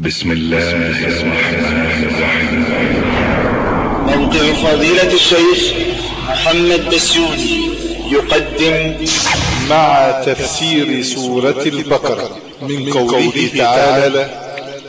بسم الله الرحمن الرحيم. موقع فضيلة الشيخ محمد بسيوني يقدم مع تفسير سورة البقرة من قوله تعالى: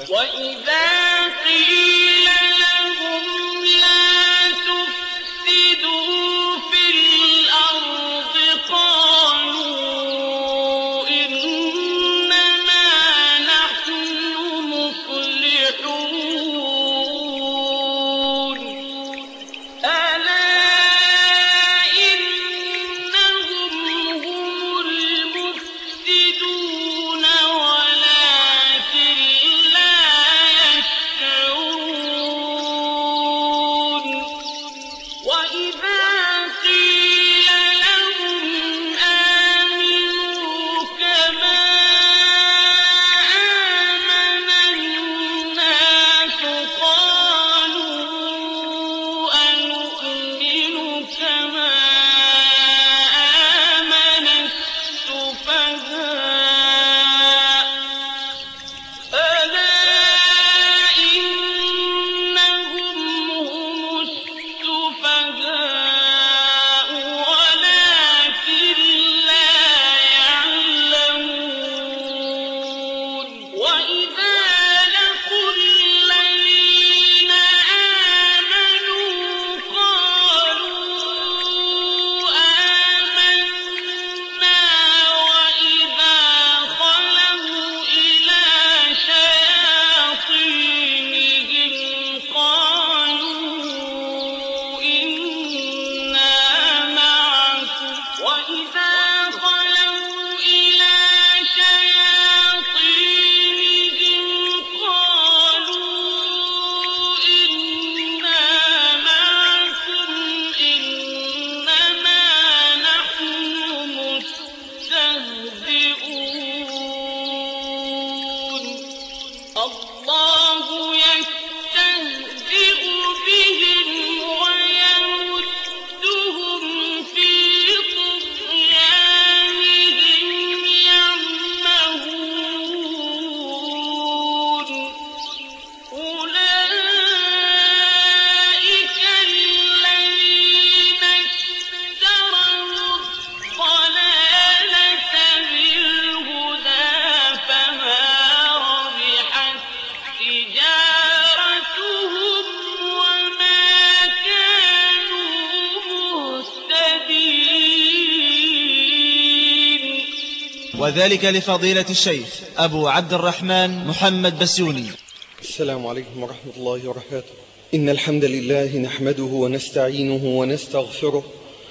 وذلك لفضيلة الشيخ أبو عبد الرحمن محمد بسيوني. السلام عليكم ورحمة الله وبركاته. إن الحمد لله نحمده ونستعينه ونستغفره،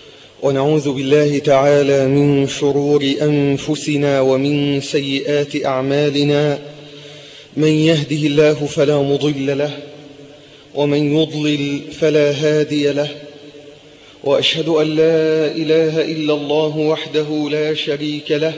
ونعوذ بالله تعالى من شرور أنفسنا ومن سيئات أعمالنا. من يهده الله فلا مضل له، ومن يضلل فلا هادي له، وأشهد أن لا إله إلا الله وحده لا شريك له،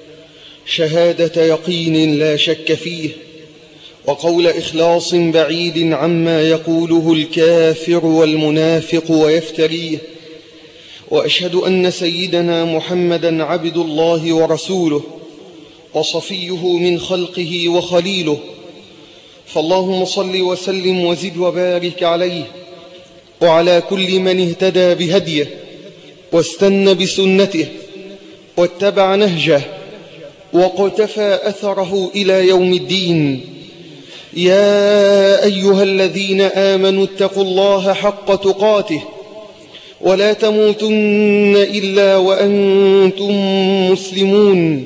شهادة يقين لا شك فيه، وقول إخلاص بعيد عما يقوله الكافر والمنافق ويفتريه. وأشهد أن سيدنا محمدا عبد الله ورسوله، وصفيه من خلقه وخليله. فاللهم صل وسلم وزد وبارك عليه وعلى كل من اهتدى بهديه واستنى بسنته واتبع نهجه وقتفى أثره إلى يوم الدين. يا أيها الذين آمنوا اتقوا الله حق تقاته ولا تموتن إلا وأنتم مسلمون.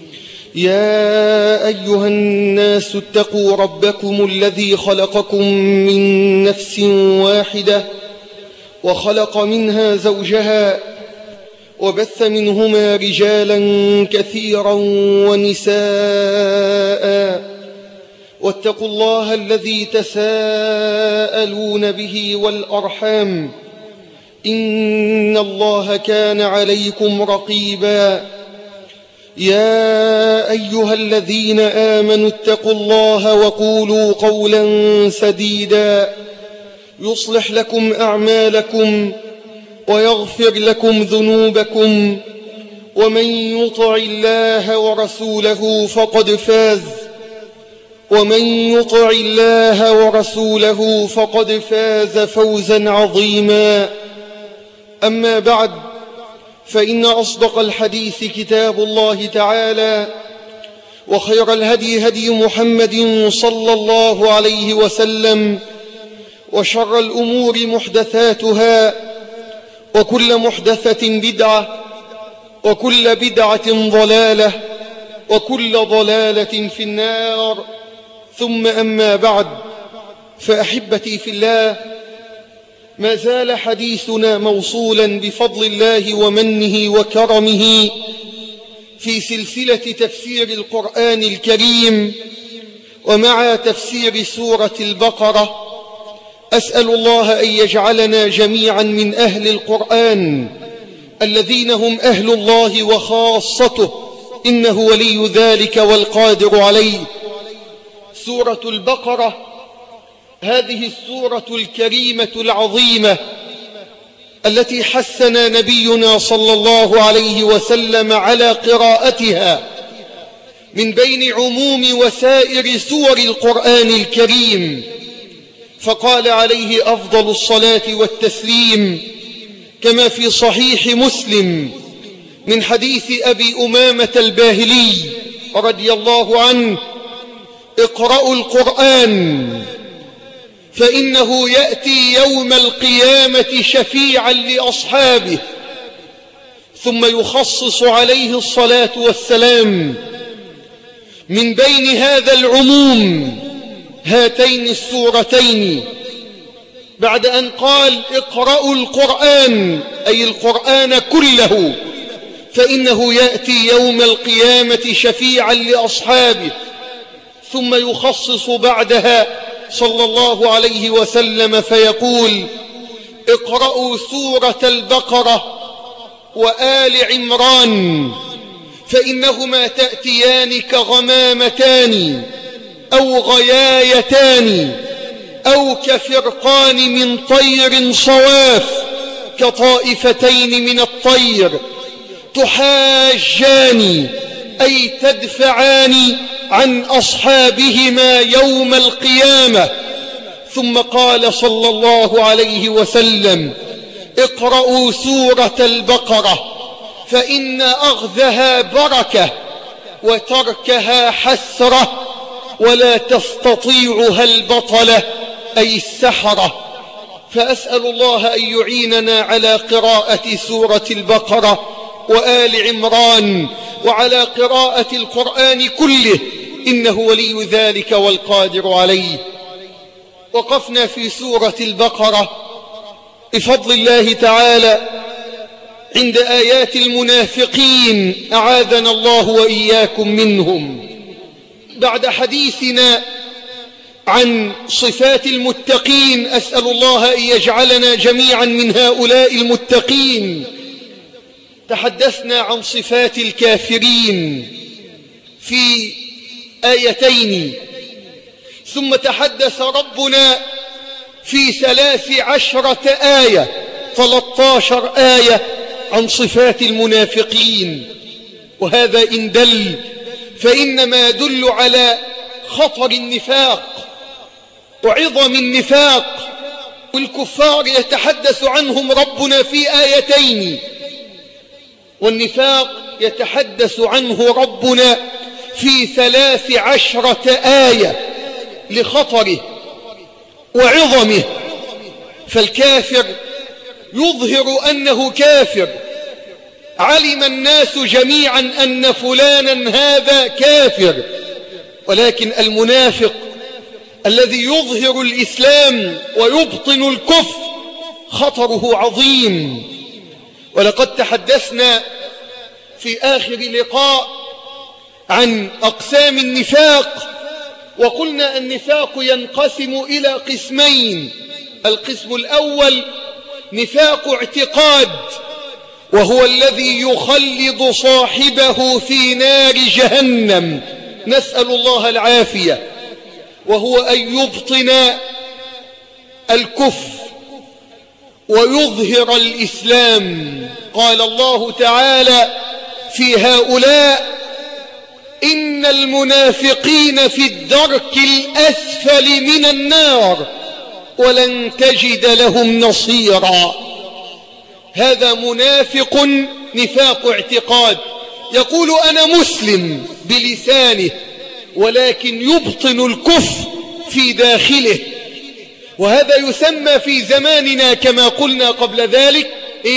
يا أيها الناس اتقوا ربكم الذي خلقكم من نفس واحدة وخلق منها زوجها وبث منهما رجالا كثيرا ونساء. واتقوا الله الذي تساءلون به والأرحام، إن الله كان عليكم رقيبا. يا أيها الذين آمنوا اتقوا الله وقولوا قولا سديدا يصلح لكم أعمالكم ويغفر لكم ذنوبكم، ومن يطع الله ورسوله فقد فاز. ومن يطع الله ورسوله فقد فاز فوزا عظيما. أما بعد، فإن أصدق الحديث كتاب الله تعالى، وخير الهدي هدي محمد صلى الله عليه وسلم، وشر الأمور محدثاتها، وكل محدثة بدعة، وكل بدعة ضلالة، وكل ضلالة في النار. ثم أما بعد، فأحبتي في الله، ما زال حديثنا موصولا بفضل الله ومنه وكرمه في سلسلة تفسير القرآن الكريم، ومع تفسير سورة البقرة. أسأل الله أن يجعلنا جميعا من أهل القرآن الذين هم أهل الله وخاصته، إنه ولي ذلك والقادر عليه. سورة البقرة، هذه السورة الكريمة العظيمة التي حثنا نبينا صلى الله عليه وسلم على قراءتها من بين عموم وسائر سور القرآن الكريم، فقال عليه أفضل الصلاة والتسليم كما في صحيح مسلم من حديث أبي أمامة الباهلي رضي الله عنه: اقرأوا القرآن فإنه يأتي يوم القيامة شفيعا لأصحابه. ثم يخصص عليه الصلاة والسلام من بين هذا العموم هاتين السورتين، بعد أن قال اقرأوا القرآن أي القرآن كله، فإنه يأتي يوم القيامة شفيعا لأصحابه. ثم يخصص بعدها صلى الله عليه وسلم فيقول: اقرأوا سورة البقرة وآل عمران فإنهما تأتيان كغمامتان أو غيايتان أو كفرقان من طير صواف كطائفتين من الطير، تحاجان أي تدفعان عن أصحابهما يوم القيامة. ثم قال صلى الله عليه وسلم: اقرأوا سورة البقرة فإن أخذها بركة وتركها حسرة ولا تستطيعها البطلة أي السحرة. فأسأل الله أن يعيننا على قراءة سورة البقرة وآل عمران وعلى قراءة القرآن كله، إنه ولي ذلك والقادر عليه. وقفنا في سورة البقرة بفضل الله تعالى عند آيات المنافقين، أعاذنا الله وإياكم منهم. بعد حديثنا عن صفات المتقين، أسأل الله أن يجعلنا جميعا من هؤلاء المتقين، تحدثنا عن صفات الكافرين في آيتين، ثم تحدث ربنا في 13 آية 13 آية عن صفات المنافقين. وهذا إن دل فإنما يدل على خطر النفاق وعظم النفاق. والكفار يتحدث عنهم ربنا في آيتين، والنفاق يتحدث عنه ربنا في 13 آية لخطره وعظمه. فالكافر يظهر أنه كافر، علم الناس جميعا أن فلانا هذا كافر، ولكن المنافق الذي يظهر الإسلام ويبطن الكفر خطره عظيم. ولقد تحدثنا في آخر لقاء عن أقسام النفاق، وقلنا النفاق ينقسم إلى قسمين: القسم الأول نفاق اعتقاد، وهو الذي يخلد صاحبه في نار جهنم، نسأل الله العافية، وهو أن يبطن الكفر ويظهر الإسلام. قال الله تعالى في هؤلاء: إن المنافقين في الدرك الأسفل من النار ولن تجد لهم نصيرا. هذا منافق نفاق اعتقاد، يقول أنا مسلم بلسانه ولكن يبطن الكفر في داخله، وهذا يسمى في زماننا كما قلنا قبل ذلك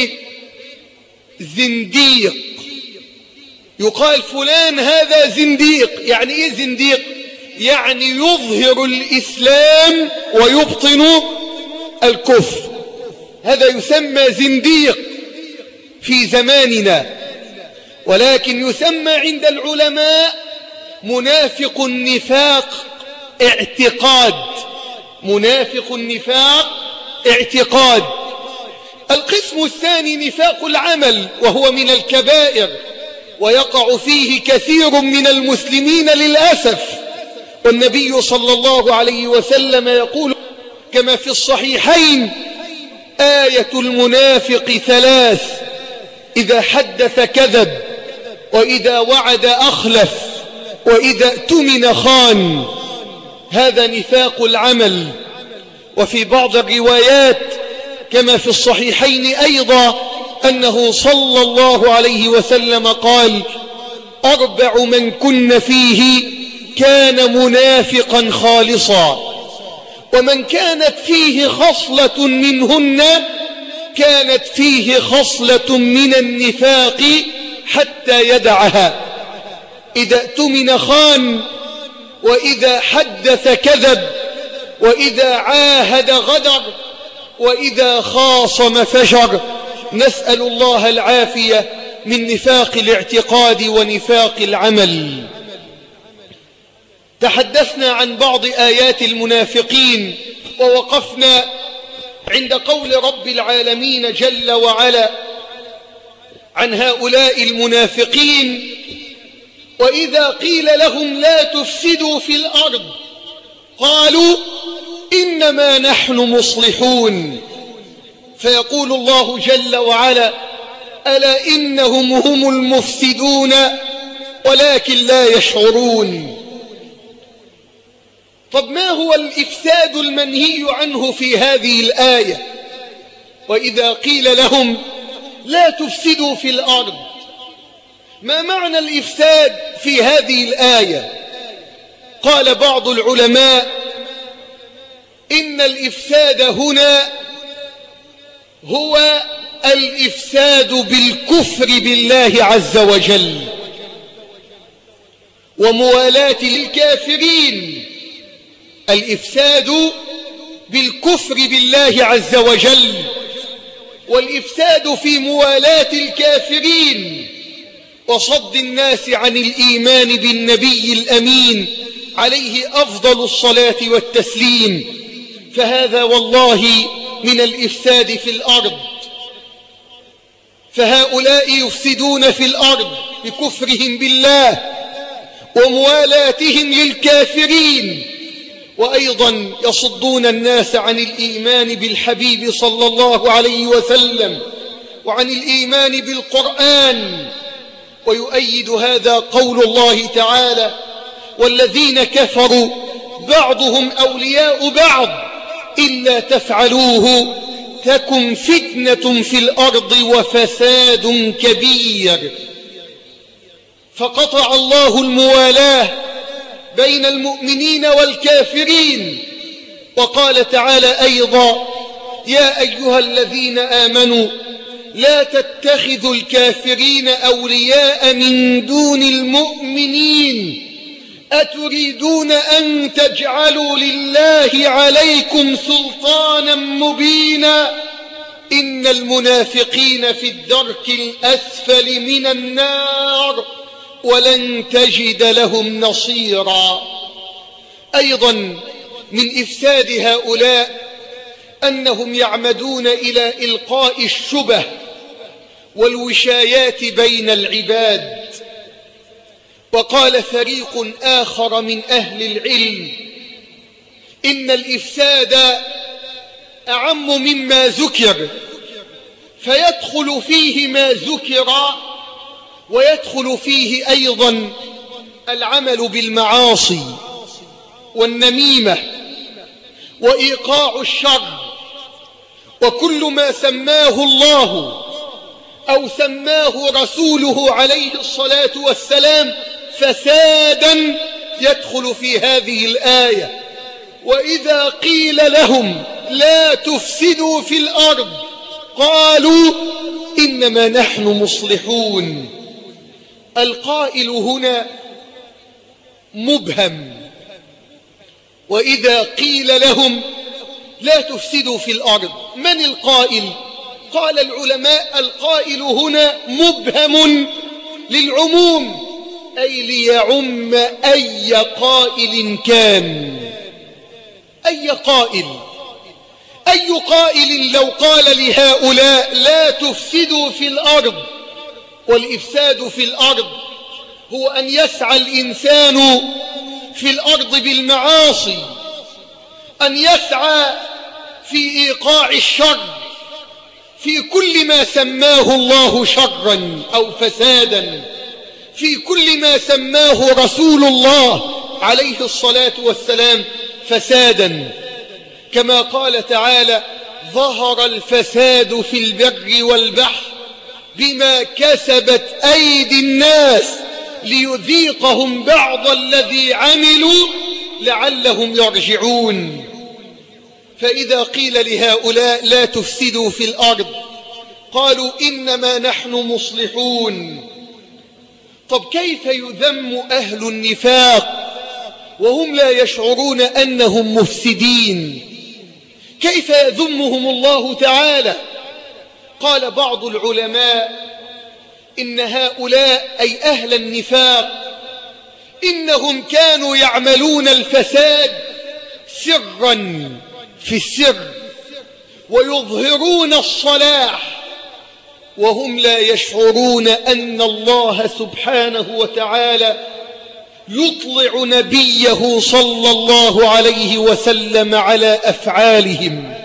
زنديق. يقال فلان هذا زنديق. يعني إيه زنديق؟ يعني يظهر الإسلام ويبطن الكفر، هذا يسمى زنديق في زماننا. ولكن يسمى عند العلماء منافق النفاق اعتقاد. منافق النفاق اعتقاد. القسم الثاني نفاق العمل، وهو من الكبائر ويقع فيه كثير من المسلمين للأسف. والنبي صلى الله عليه وسلم يقول كما في الصحيحين: آية المنافق ثلاث: إذا حدث كذب، وإذا وعد أخلف، وإذا اؤتمن خان. هذا نفاق العمل. وفي بعض الروايات كما في الصحيحين أيضا أنه صلى الله عليه وسلم قال: 4 من كن فيه كان منافقا خالصا، ومن كانت فيه خصلة منهن كانت فيه خصلة من النفاق حتى يدعها: إذا اؤتمن خان، وإذا حدث كذب، وإذا عاهد غدر، وإذا خاصم فجر. نسأل الله العافية من نفاق الاعتقاد ونفاق العمل. تحدثنا عن بعض آيات المنافقين، ووقفنا عند قول رب العالمين جل وعلا عن هؤلاء المنافقين: وإذا قيل لهم لا تفسدوا في الأرض قالوا إنما نحن مصلحون. فيقول الله جل وعلا: ألا إنهم هم المفسدون ولكن لا يشعرون. طب ما هو الإفساد المنهي عنه في هذه الآية؟ وإذا قيل لهم لا تفسدوا في الأرض، ما معنى الإفساد في هذه الآية؟ قال بعض العلماء: إن الإفساد هنا هو الإفساد بالكفر بالله عز وجل وموالاة الكافرين. الإفساد بالكفر بالله عز وجل، والإفساد في موالاة الكافرين، وصد الناس عن الإيمان بالنبي الأمين عليه أفضل الصلاة والتسليم. فهذا والله من الإفساد في الأرض. فهؤلاء يفسدون في الأرض بكفرهم بالله وموالاتهم للكافرين، وأيضا يصدون الناس عن الإيمان بالحبيب صلى الله عليه وسلم وعن الإيمان بالقرآن. ويؤيد هذا قول الله تعالى: والذين كفروا بعضهم أولياء بعض إلا تفعلوه تكن فتنة في الأرض وفساد كبير. فقطع الله الموالاة بين المؤمنين والكافرين. وقال تعالى أيضا: يا أيها الذين آمنوا لا تتخذوا الكافرين أولياء من دون المؤمنين أتريدون أن تجعلوا لله عليكم سلطانا مبينا إن المنافقين في الدرك الأسفل من النار ولن تجد لهم نصيرا. أيضا من إفساد هؤلاء أنهم يعمدون إلى إلقاء الشبه والوشايات بين العباد. وقال فريق آخر من أهل العلم: إن الإفساد أعم مما ذكر، فيدخل فيه ما ذكر، ويدخل فيه أيضا العمل بالمعاصي والنميمة وإيقاع الشر وكل ما سماه الله أو سماه رسوله عليه الصلاة والسلام فسادا يدخل في هذه الآية. وإذا قيل لهم لا تفسدوا في الأرض قالوا إنما نحن مصلحون. القائل هنا مبهم. وإذا قيل لهم لا تفسدوا في الأرض، من القائل؟ قال العلماء القائل هنا مبهم للعموم، أي ليعم أي قائل كان. أي قائل لو قال لهؤلاء لا تفسدوا في الأرض، والإفساد في الأرض هو أن يسعى الإنسان في الأرض بالمعاصي، أن يسعى في إيقاع الشر في كل ما سماه الله شرا أو فسادا، في كل ما سماه رسول الله عليه الصلاة والسلام فسادا، كما قال تعالى ظهر الفساد في البر والبحر بما كسبت أيدي الناس ليذيقهم بعض الذي عملوا لعلهم يرجعون. فإذا قيل لهؤلاء لا تفسدوا في الأرض قالوا إنما نحن مصلحون. طب كيف يذم أهل النفاق وهم لا يشعرون أنهم مفسدين؟ كيف يذمهم الله تعالى؟ قال بعض العلماء إن هؤلاء أي أهل النفاق إنهم كانوا يعملون الفساد سرا في السر ويظهرون الصلاح وهم لا يشعرون أن الله سبحانه وتعالى يطلع نبيه صلى الله عليه وسلم على أفعالهم،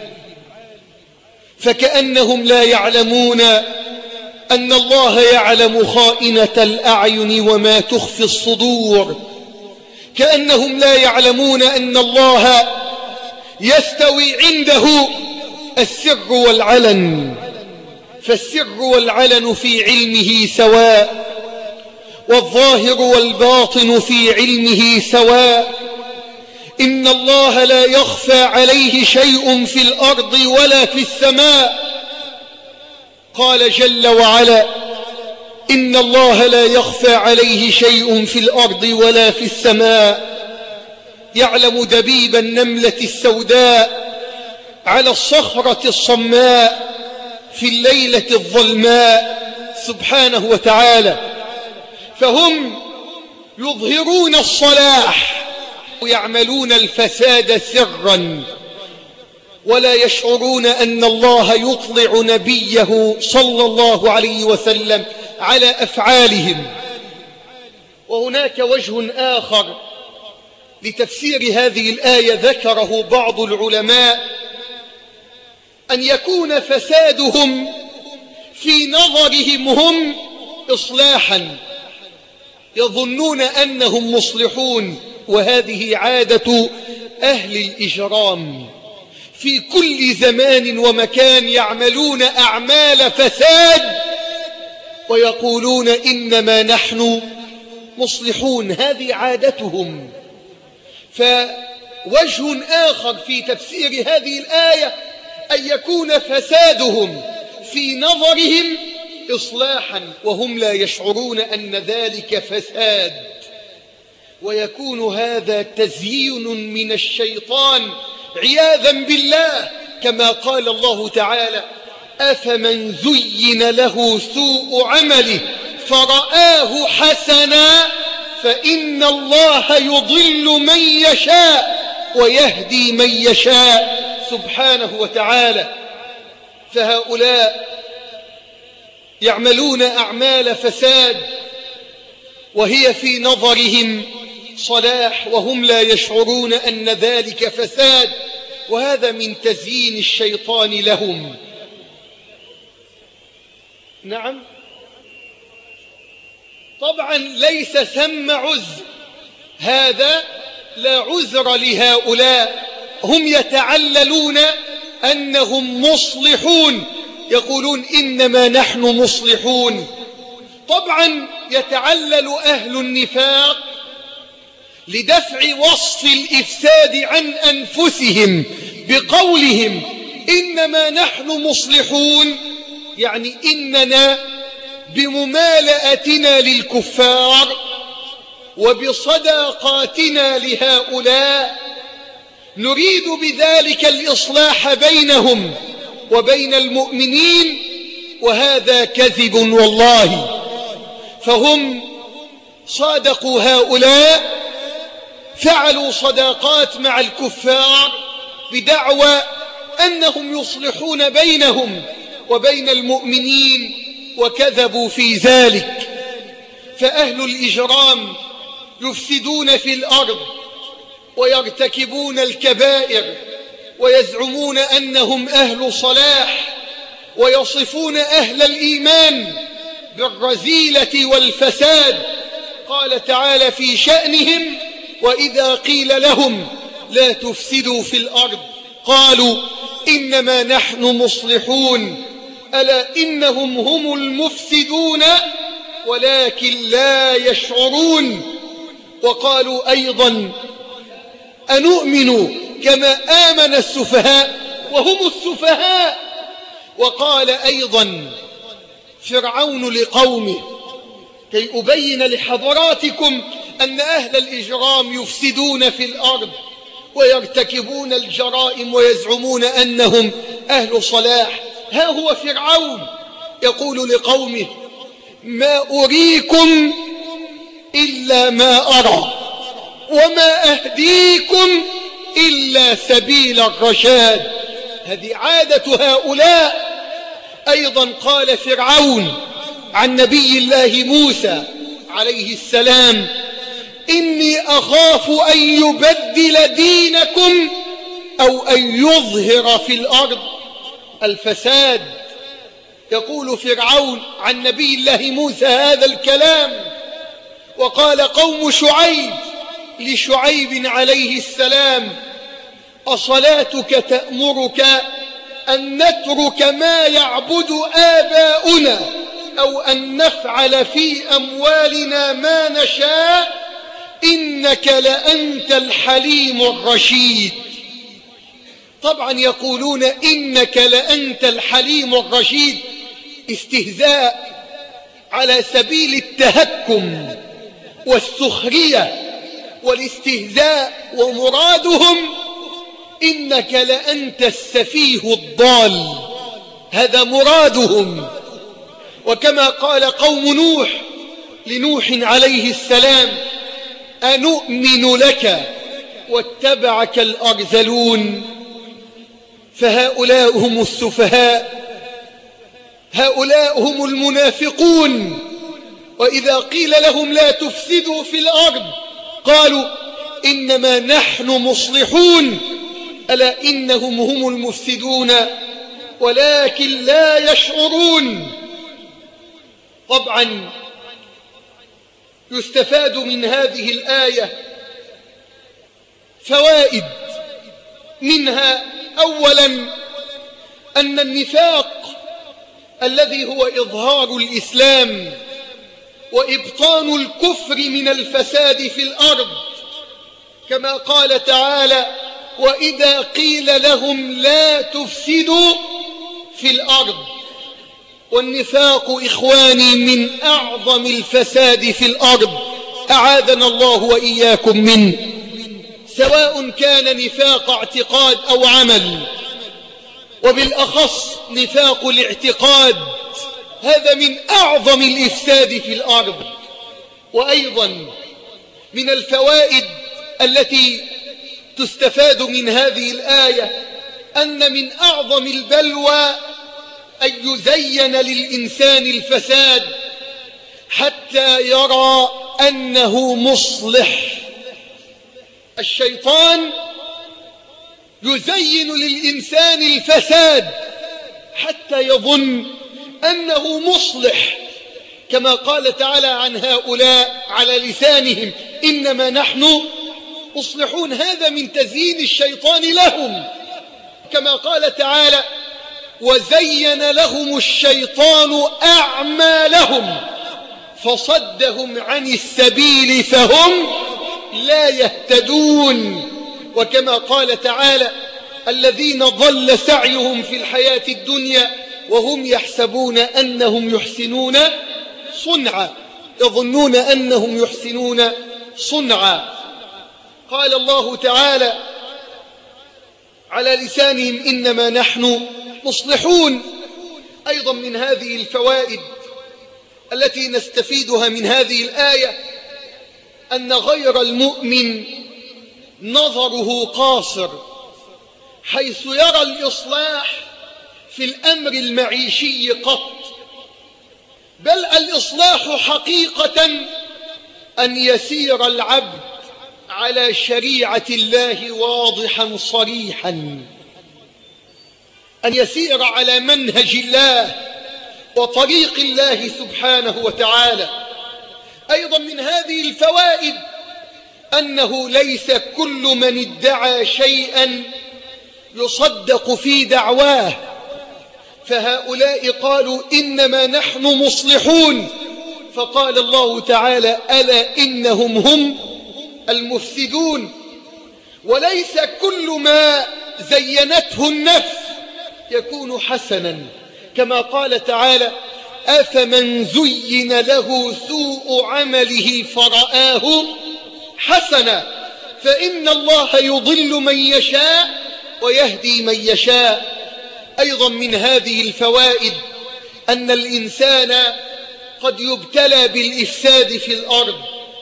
فكأنهم لا يعلمون أن الله يعلم خائنة الأعين وما تخفي الصدور، كأنهم لا يعلمون أن الله يستوي عنده السر والعلن، فالسر والعلن في علمه سواء، والظاهر والباطن في علمه سواء. إن الله لا يخفى عليه شيء في الأرض ولا في السماء. قال جل وعلا إن الله لا يخفى عليه شيء في الأرض ولا في السماء، يعلم دبيب النملة السوداء على الصخرة الصماء في الليلة الظلماء سبحانه وتعالى. فهم يظهرون الصلاح ويعملون الفساد سرا ولا يشعرون أن الله يطلع نبيه صلى الله عليه وسلم على أفعالهم. وهناك وجه آخر لتفسير هذه الآية ذكره بعض العلماء، أن يكون فسادهم في نظرهم هم إصلاحا، يظنون أنهم مصلحون، وهذه عادة أهل الإجرام في كل زمان ومكان، يعملون أعمال فساد ويقولون إنما نحن مصلحون، هذه عادتهم. فوجه آخر في تفسير هذه الآية أن يكون فسادهم في نظرهم إصلاحا وهم لا يشعرون أن ذلك فساد، ويكون هذا تزيين من الشيطان عياذا بالله، كما قال الله تعالى أفمن زين له سوء عمله فرآه حسنا فإن الله يضل من يشاء ويهدي من يشاء سبحانه وتعالى. فهؤلاء يعملون أعمال فساد وهي في نظرهم صلاح وهم لا يشعرون أن ذلك فساد، وهذا من تزيين الشيطان لهم. نعم، طبعا ليس ثم عذر، هذا لا عذر لهؤلاء، هم يتعللون أنهم مصلحون، يقولون إنما نحن مصلحون. طبعا يتعلل أهل النفاق لدفع وصف الإفساد عن أنفسهم بقولهم إنما نحن مصلحون، يعني إننا بممالأتنا للكفار وبصداقاتنا لهؤلاء نريد بذلك الإصلاح بينهم وبين المؤمنين، وهذا كذب والله. فهم صادقوا هؤلاء، فعلوا صداقات مع الكفار بدعوى أنهم يصلحون بينهم وبين المؤمنين، وكذبوا في ذلك. فأهل الإجرام يفسدون في الأرض ويرتكبون الكبائر ويزعمون أنهم أهل صلاح، ويصفون أهل الإيمان بالرذيلة والفساد. قال تعالى في شأنهم: وإذا قيل لهم لا تفسدوا في الأرض قالوا إنما نحن مصلحون ألا إنهم هم المفسدون ولكن لا يشعرون. وقالوا أيضا: أنؤمن كما آمن السفهاء وهم السفهاء. وقال أيضا فرعون لقومه: كي أبين لحضراتكم أن أهل الإجرام يفسدون في الأرض ويرتكبون الجرائم ويزعمون أنهم أهل صلاح، ها هو فرعون يقول لقومه: ما أريكم إلا ما أرى وما أهديكم إلا سبيل الرشاد. هذه عادة هؤلاء. أيضا قال فرعون عن نبي الله موسى عليه السلام: إني أخاف أن يبدل دينكم أو أن يظهر في الأرض الفساد. يقول فرعون عن نبي الله موسى هذا الكلام. وقال قوم شعيب لشعيب عليه السلام: أصلاتك تأمرك أن نترك ما يعبد آباؤنا أو أن نفعل في أموالنا ما نشاء إنك لأنت الحليم الرشيد. طبعا يقولون إنك لأنت الحليم الرشيد استهزاء على سبيل التهكم والسخرية والاستهزاء، ومرادهم إنك لأنت السفيه الضال، هذا مرادهم. وكما قال قوم نوح لنوح عليه السلام: أنؤمن لك واتبعك الأرذلون. فهؤلاء هم السفهاء، هؤلاء هم المنافقون. وإذا قيل لهم لا تفسدوا في الأرض قالوا إنما نحن مصلحون ألا إنهم هم المفسدون ولكن لا يشعرون. طبعا يستفاد من هذه الآية فوائد، منها أولا أن النفاق الذي هو إظهار الإسلام وإبطان الكفر من الفساد في الأرض، كما قال تعالى: وإذا قيل لهم لا تفسدوا في الأرض. والنفاق إخواني من أعظم الفساد في الأرض، أعاذنا الله وإياكم منه، سواء كان نفاق اعتقاد أو عمل، وبالأخص نفاق الاعتقاد، هذا من أعظم الإفساد في الأرض. وأيضا من الفوائد التي تستفاد من هذه الآية أن من أعظم البلوى أن يزين للإنسان الفساد حتى يرى أنه مصلح. الشيطان يزين للإنسان الفساد حتى يظن أنه مصلح، كما قال تعالى عن هؤلاء على لسانهم إنما نحن مصلحون. هذا من تزيين الشيطان لهم، كما قال تعالى وزين لهم الشيطان أعمالهم فصدهم عن السبيل فهم لا يهتدون. وكما قال تعالى الذين ضل سعيهم في الحياة الدنيا وهم يحسبون أنهم يحسنون صنعا، يظنون أنهم يحسنون صنعا. قال الله تعالى على لسانهم إنما نحن مصلحون. أيضا من هذه الفوائد التي نستفيدها من هذه الآية أن غير المؤمن نظره قاصر، حيث يرى الإصلاح في الأمر المعيشي قط، بل الإصلاح حقيقة أن يسير العبد على شريعة الله واضحا صريحا، أن يسير على منهج الله وطريق الله سبحانه وتعالى. أيضا من هذه الفوائد أنه ليس كل من ادعى شيئا يصدق في دعواه، فهؤلاء قالوا إنما نحن مصلحون، فقال الله تعالى ألا إنهم هم المفسدون. وليس كل ما زينته النفس يكون حسنا، كما قال تعالى أفمن زين له سوء عمله فرآه حسنا فإن الله يضل من يشاء ويهدي من يشاء. أيضا من هذه الفوائد أن الإنسان قد يبتلى بالإفساد في الأرض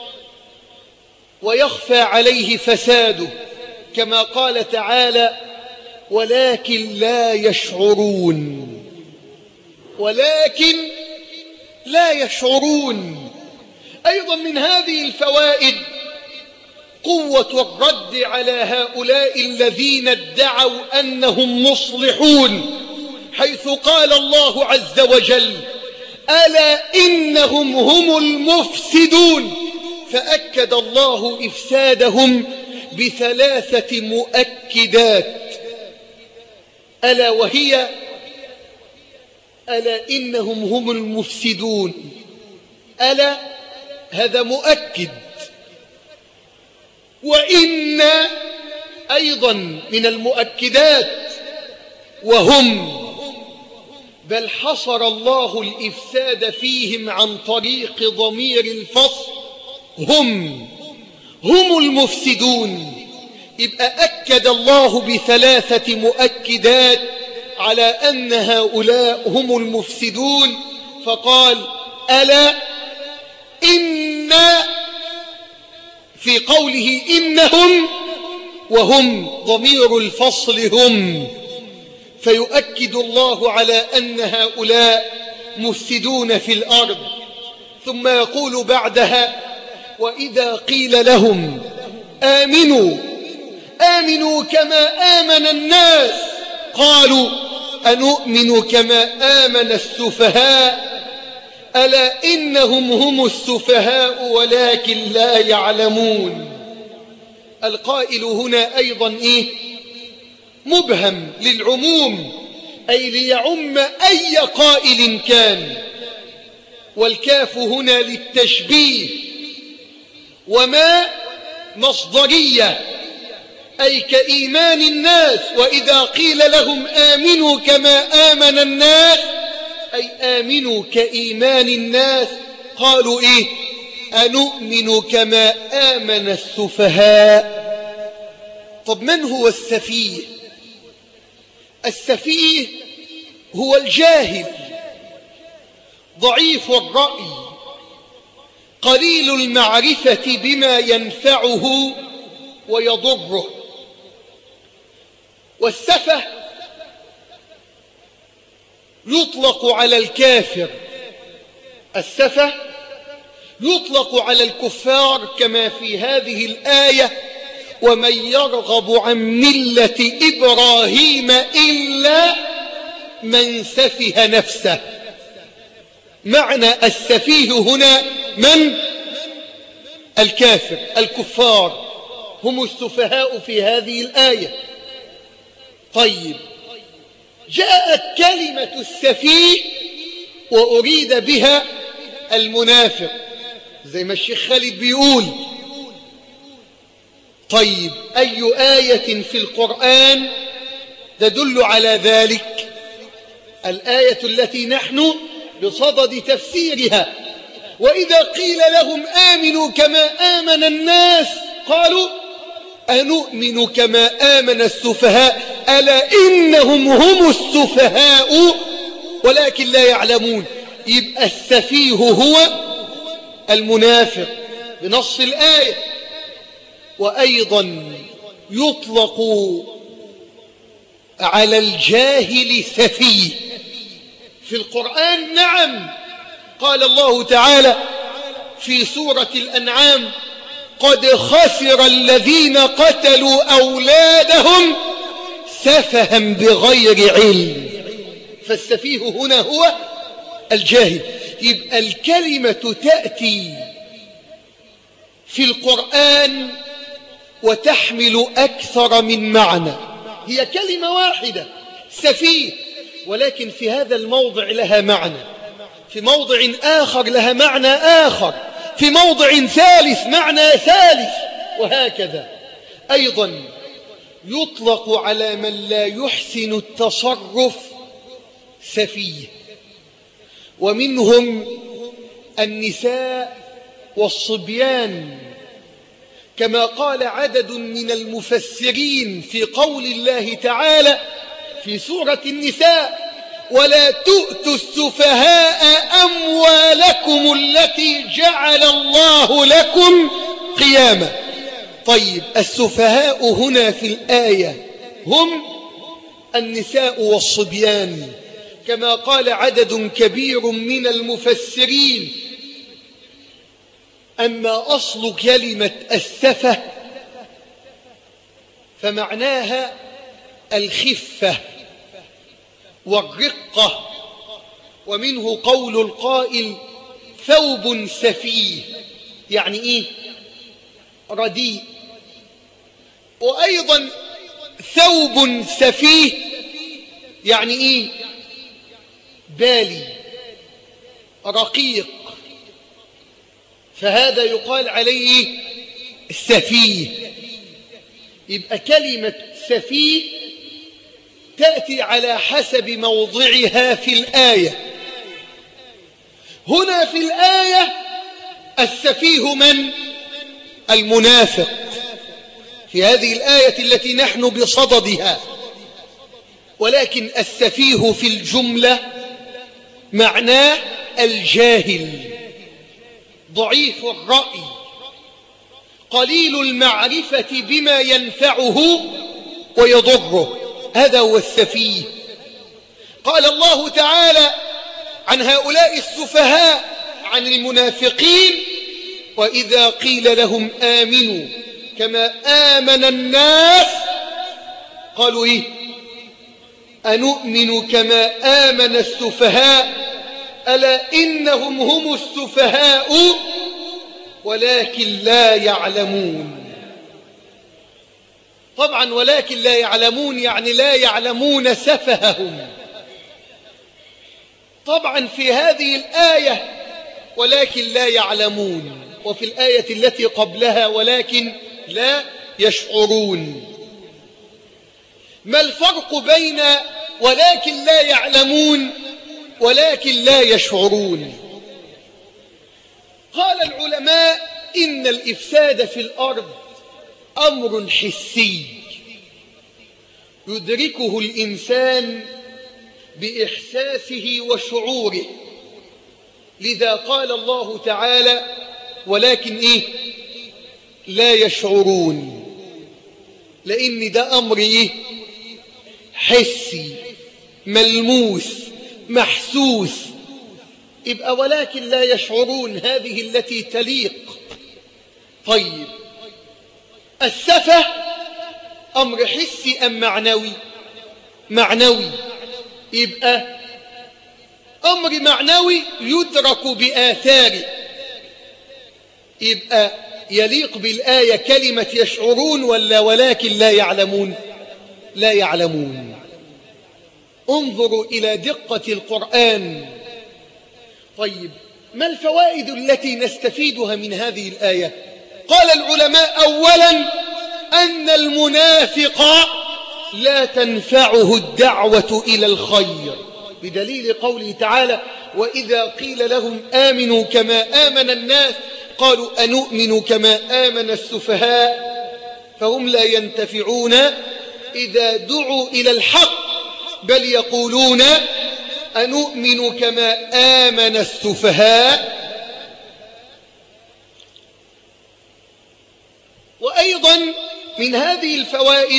ويخفى عليه فساده، كما قال تعالى ولكن لا يشعرون، ولكن لا يشعرون. أيضا من هذه الفوائد قوة الرد على هؤلاء الذين ادعوا أنهم مصلحون، حيث قال الله عز وجل ألا إنهم هم المفسدون، فأكد الله إفسادهم بثلاثة مؤكدات، ألا وهي ألا إنهم هم المفسدون. ألا هذا مؤكد، وإن أيضا من المؤكدات، وهم بل حصر الله الإفساد فيهم عن طريق ضمير الفصل هم المفسدون. يبقى أكد الله بثلاثة مؤكدات على أن هؤلاء هم المفسدون، فقال ألا إن في قوله إنهم وهم ضمير الفصل هم، فيؤكد الله على أن هؤلاء مفسدون في الأرض. ثم يقول بعدها وإذا قيل لهم آمنوا كما آمن الناس قالوا أنؤمن كما آمن السفهاء ألا إنهم هم السفهاء ولكن لا يعلمون. القائل هنا أيضا مبهم للعموم، أي ليعم أي قائل كان، والكاف هنا للتشبيه، وما مصدرية أي كإيمان الناس. وإذا قيل لهم آمنوا كما آمن الناس أي آمنوا كإيمان الناس قالوا أنؤمن كما آمن السفهاء. طب من هو السفيه؟ السفيه هو الجاهل ضعيف الرأي قليل المعرفة بما ينفعه ويضره. والسفه يطلق على الكافر، السفه يطلق على الكفار كما في هذه الآية ومن يرغب عن ملة إبراهيم إلا من سفه نفسه. معنى السفيه هنا من؟ الكافر، الكفار هم السفهاء في هذه الآية. طيب، جاءت كلمة السفيه وأريد بها المنافق زي ما الشيخ خالد بيقول. طيب، أي آية في القرآن تدل على ذلك؟ الآية التي نحن بصدد تفسيرها: وإذا قيل لهم آمنوا كما آمن الناس قالوا أنؤمن كما آمن السفهاء ألا إنهم هم السفهاء ولكن لا يعلمون. يبقى السفيه هو المنافق بنص الآية. وأيضا يطلق على الجاهل سفيه في القرآن. نعم، قال الله تعالى في سورة الأنعام: قد خسر الذين قتلوا أولادهم سفها بغير علم. فالسفيه هنا هو الجاهل. يبقى الكلمة تأتي في القرآن وتحمل أكثر من معنى. هي كلمة واحدة سفيه، ولكن في هذا الموضع لها معنى، في موضع آخر لها معنى آخر، في موضع ثالث معنى ثالث، وهكذا. أيضا يطلق على من لا يحسن التصرف سفيه، ومنهم النساء والصبيان، كما قال عدد من المفسرين في قول الله تعالى في سورة النساء: ولا تؤتوا السفهاء أموالكم التي جعل الله لكم قياما. طيب، السفهاء هنا في الآية هم النساء والصبيان، كما قال عدد كبير من المفسرين. أما أصل كلمة السفه فمعناها الخفة والرقة، ومنه قول القائل: ثوب سفيه، يعني إيه؟ رديء. وأيضا ثوب سفيه يعني إيه؟ بالي، رقيق، فهذا يقال عليه سفيه. يبقى كلمة سفيه تأتي على حسب موضعها في الآية. هنا في الآية السفيه من؟ المنافق، في هذه الآية التي نحن بصددها. ولكن السفيه في الجملة معناه الجاهل، ضعيف الرأي، قليل المعرفة بما ينفعه ويضره، هذا هو السفيه. قال الله تعالى عن هؤلاء السفهاء عن المنافقين: وإذا قيل لهم آمنوا كما آمن الناس قالوا إيه؟ أنؤمن كما آمن السفهاء ألا إنهم هم السفهاء ولكن لا يعلمون. طبعا ولكن لا يعلمون يعني لا يعلمون سفههم. طبعا في هذه الآية ولكن لا يعلمون، وفي الآية التي قبلها ولكن لا يشعرون. ما الفرق بين ولكن لا يعلمون ولكن لا يشعرون؟ قال العلماء: إن الإفساد في الأرض أمر حسي يدركه الإنسان بإحساسه وشعوره، لذا قال الله تعالى: ولكن إيه؟ لا يشعرون، لأن ده أمر إيه؟ حسي ملموس محسوس. يبقى ولكن لا يشعرون هذه التي تليق. طيب، السفه أمر حسي أم معنوي؟ معنوي. يبقى أمر معنوي يدرك بآثاره. يبقى يليق بالآية كلمة يشعرون ولا ولكن لا يعلمون؟ لا يعلمون. انظروا إلى دقة القرآن. طيب، ما الفوائد التي نستفيدها من هذه الآية؟ قال العلماء: أولا أن المنافق لا تنفعه الدعوة إلى الخير، بدليل قوله تعالى: وإذا قيل لهم آمنوا كما آمن الناس قالوا أنؤمن كما آمن السفهاء، فهم لا ينتفعون إذا دعوا إلى الحق، بل يقولون أنؤمن كما آمن السفهاء. وأيضا من هذه الفوائد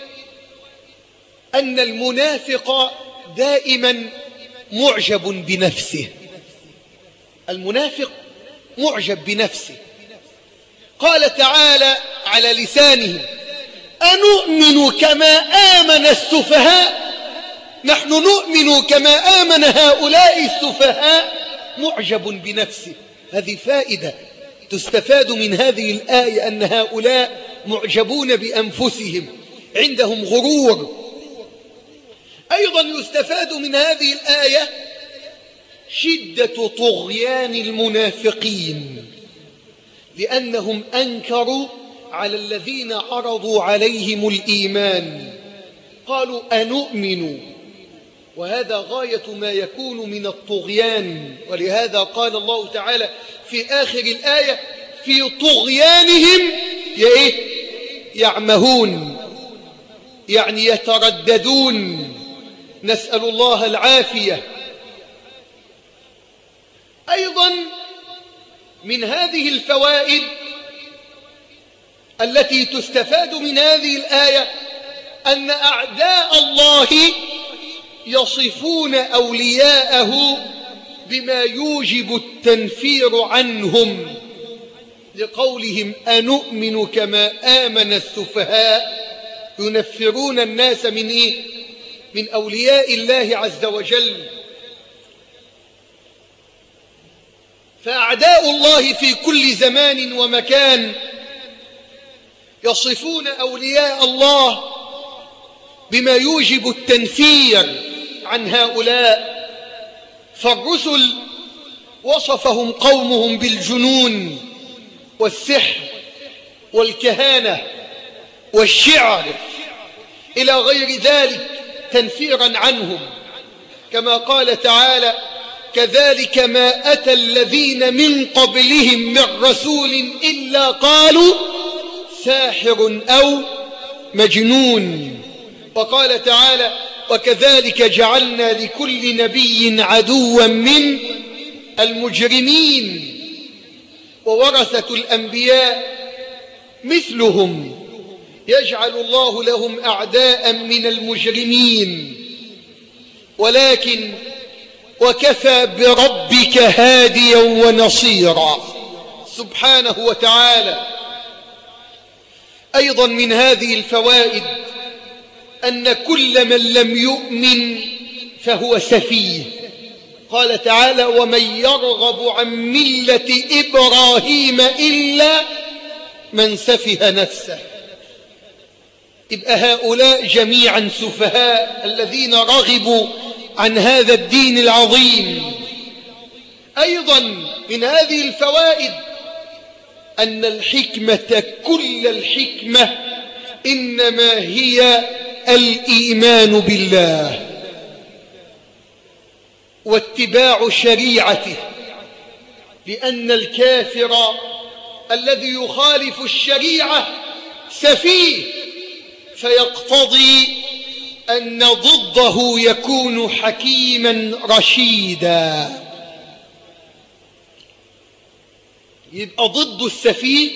أن المنافق دائما معجب بنفسه. المنافق معجب بنفسه. قال تعالى على لسانه: أنؤمن كما آمن السفهاء. نحن نؤمن كما آمن هؤلاء السفهاء. معجب بنفسه. هذه فائدة تستفاد من هذه الآية، أن هؤلاء معجبون بأنفسهم، عندهم غرور. أيضا يستفاد من هذه الآية شدة طغيان المنافقين، لأنهم أنكروا على الذين عرضوا عليهم الإيمان، قالوا أنؤمن، وهذا غاية ما يكون من الطغيان. ولهذا قال الله تعالى في آخر الآية: في طغيانهم يعمهون، يعني يترددون، نسأل الله العافية. أيضا من هذه الفوائد التي تستفاد من هذه الآية أن أعداء الله يصفون أولياءه بما يوجب التنفير عنهم، لقولهم أنؤمن كما آمن السفهاء. ينفرون الناس من أولياء الله عز وجل. فأعداء الله في كل زمان ومكان يصفون أولياء الله بما يوجب التنفير عن هؤلاء. فالرسل وصفهم قومهم بالجنون والسحر والكهانة والشعر إلى غير ذلك تنفيرا عنهم، كما قال تعالى: كذلك ما أتى الذين من قبلهم من رسول إلا قالوا ساحر أو مجنون. وقال تعالى: وكذلك جعلنا لكل نبي عدوا من المجرمين. وورثة الأنبياء مثلهم، يجعل الله لهم أعداء من المجرمين. ولكن وكفى بربك هاديا ونصيرا سبحانه وتعالى. أيضا من هذه الفوائد أن كل من لم يؤمن فهو سفيه. قال تعالى: ومن يرغب عن ملة إبراهيم إلا من سفه نفسه. يبقى هؤلاء جميعا سفهاء الذين رغبوا عن هذا الدين العظيم. أيضا من هذه الفوائد أن الحكمة كل الحكمة إنما هي الإيمان بالله واتباع شريعته، لأن الكافر الذي يخالف الشريعة سفيه، فيقتضي أن ضده يكون حكيما رشيدا. يبقى ضد السفيه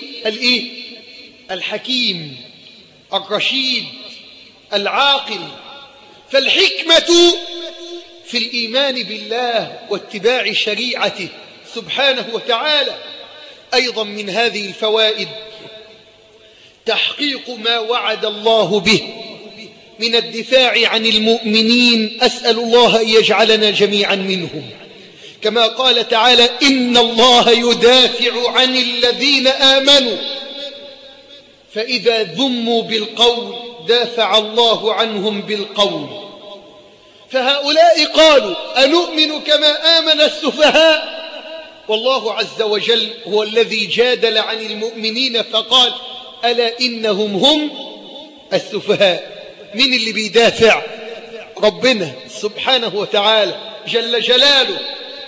الحكيم الرشيد العاقل. فالحكمة في الإيمان بالله واتباع شريعته سبحانه وتعالى. أيضا من هذه الفوائد تحقيق ما وعد الله به من الدفاع عن المؤمنين، أسأل الله أن يجعلنا جميعا منهم، كما قال تعالى: إن الله يدافع عن الذين آمنوا فإذا ذموا بالقول دافع الله عنهم بالقول. فهؤلاء قالوا: أنؤمن كما آمن السفهاء؟ والله عز وجل هو الذي جادل عن المؤمنين فقال: ألا إنهم هم السفهاء. من اللي بيدافع؟ ربنا سبحانه وتعالى جل جلاله.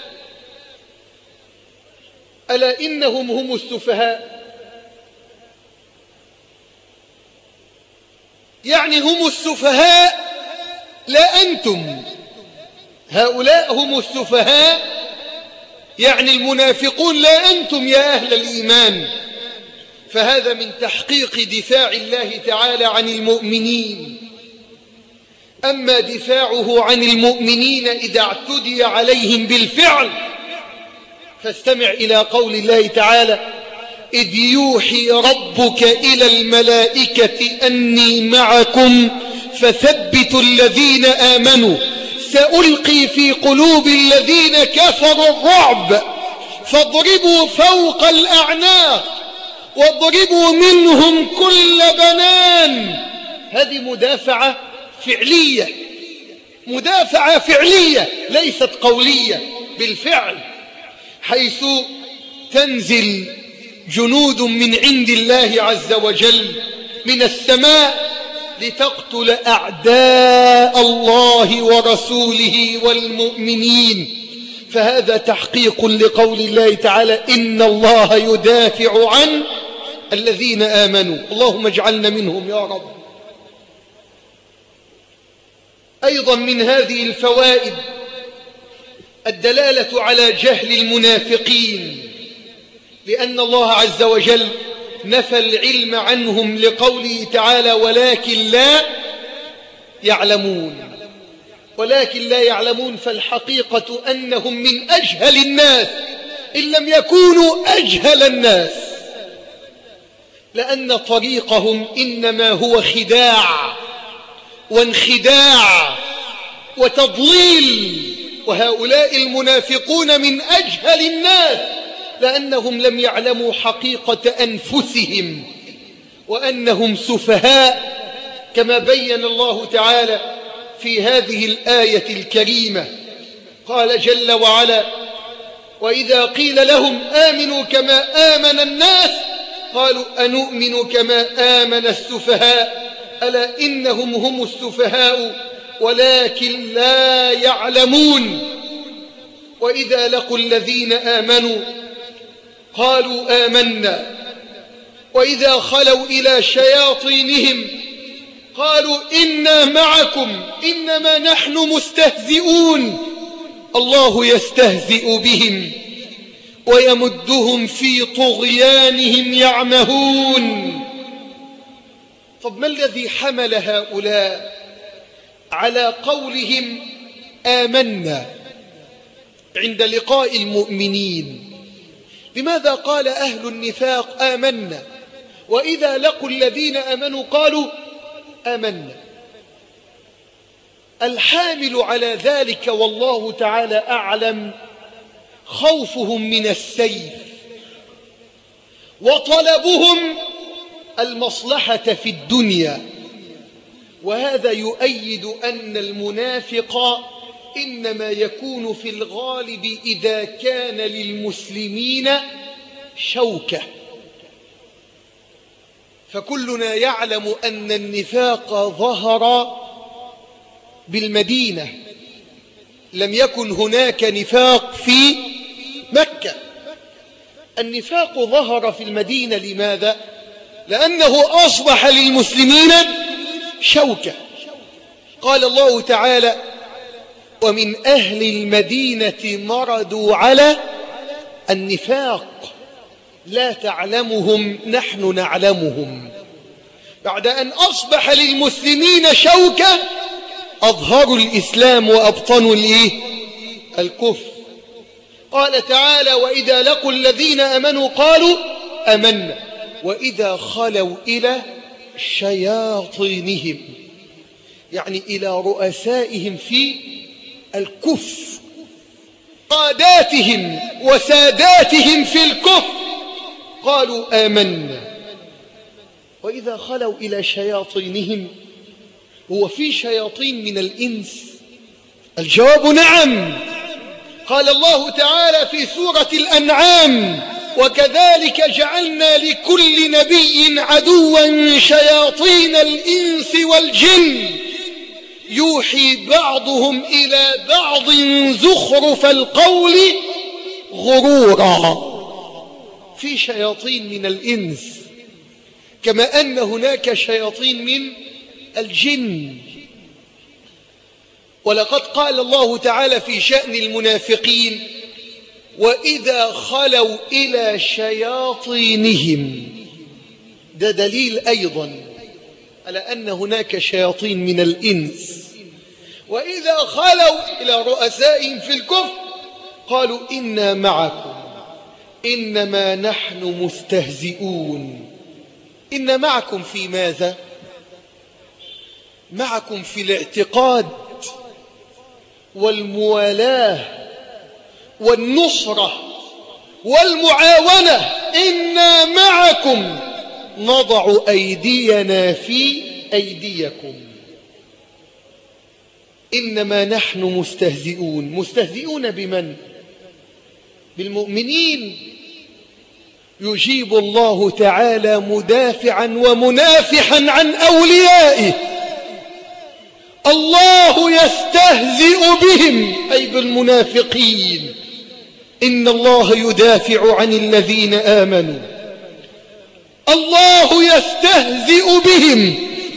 ألا إنهم هم السفهاء، يعني هم السفهاء لا أنتم. هؤلاء هم السفهاء يعني المنافقون لا أنتم يا أهل الإيمان. فهذا من تحقيق دفاع الله تعالى عن المؤمنين. أما دفاعه عن المؤمنين إذا اعتدي عليهم بالفعل، فاستمع إلى قول الله تعالى: إذ يوحي ربك إلى الملائكة أني معكم فثبتوا الذين آمنوا سألقي في قلوب الذين كفروا الرعب فاضربوا فوق الأعناق واضربوا منهم كل بنان. هذه مدافعة فعلية، مدافعة فعلية ليست قولية، بالفعل، حيث تنزل جنود من عند الله عز وجل من السماء لتقتل أعداء الله ورسوله والمؤمنين. فهذا تحقيق لقول الله تعالى: إن الله يدافع عن الذين آمنوا. اللهم اجعلنا منهم يا رب. أيضا من هذه الفوائد الدلالة على جهل المنافقين، لأن الله عز وجل نفى العلم عنهم لقوله تعالى: ولكن لا يعلمون. ولكن لا يعلمون، فالحقيقة أنهم من أجهل الناس إن لم يكونوا أجهل الناس، لأن طريقهم إنما هو خداع وانخداع وتضليل. وهؤلاء المنافقون من أجهل الناس لأنهم لم يعلموا حقيقة أنفسهم وأنهم سفهاء، كما بين الله تعالى في هذه الآية الكريمة. قال جل وعلا: وإذا قيل لهم آمنوا كما آمن الناس قالوا أنؤمن كما آمن السفهاء ألا إنهم هم السفهاء ولكن لا يعلمون. وإذا لقوا الذين آمنوا قالوا آمنا وإذا خلوا إلى شياطينهم قالوا إنا معكم إنما نحن مستهزئون الله يستهزئ بهم ويمدهم في طغيانهم يعمهون. طب ما الذي حمل هؤلاء على قولهم آمنا عند لقاء المؤمنين؟ لماذا قال أهل النفاق آمنا وإذا لقوا الذين آمنوا قالوا آمنا؟ الحامل على ذلك والله تعالى أعلم خوفهم من السيف وطلبهم المصلحة في الدنيا. وهذا يؤيد أن المنافق إنما يكون في الغالب إذا كان للمسلمين شوكة. فكلنا يعلم أن النفاق ظهر بالمدينة، لم يكن هناك نفاق في مكة. النفاق ظهر في المدينة. لماذا؟ لأنه أصبح للمسلمين شوكة. قال الله تعالى: ومن أهل المدينة مردوا على النفاق لا تعلمهم نحن نعلمهم. بعد أن أصبح للمسلمين شوكة أظهروا الإسلام وأبطنوا الكفر. قال تعالى: وإذا لقوا الذين آمنوا قالوا آمنا وإذا خلوا إلى شياطينهم. يعني إلى رؤسائهم في الكفر، قاداتهم وساداتهم في الكفر، قالوا آمنا. وإذا خلوا إلى شياطينهم، هو في شياطين من الإنس؟ الجواب نعم. قال الله تعالى في سورة الأنعام: وكذلك جعلنا لكل نبي عدوا شياطين الإنس والجن يوحي بعضهم إلى بعض زخرف القول غرورا. في شياطين من الإنس كما أن هناك شياطين من الجن. ولقد قال الله تعالى في شأن المنافقين: وإذا خلوا إلى شياطينهم. ده دليل أيضا على أن هناك شياطين من الإنس. وإذا خلوا إلى رؤسائهم في الكفر قالوا إنا معكم إنما نحن مستهزئون. إن معكم في ماذا؟ معكم في الاعتقاد والموالاة والنصرة والمعاونة. إنا معكم نضع أيدينا في أيديكم. إنما نحن مستهزئون. مستهزئون بمن؟ بالمؤمنين. يجيب الله تعالى مدافعا ومنافحا عن أوليائه. الله يستهزئ بهم أي بالمنافقين. إن الله يدافع عن الذين آمنوا. الله يستهزئ بهم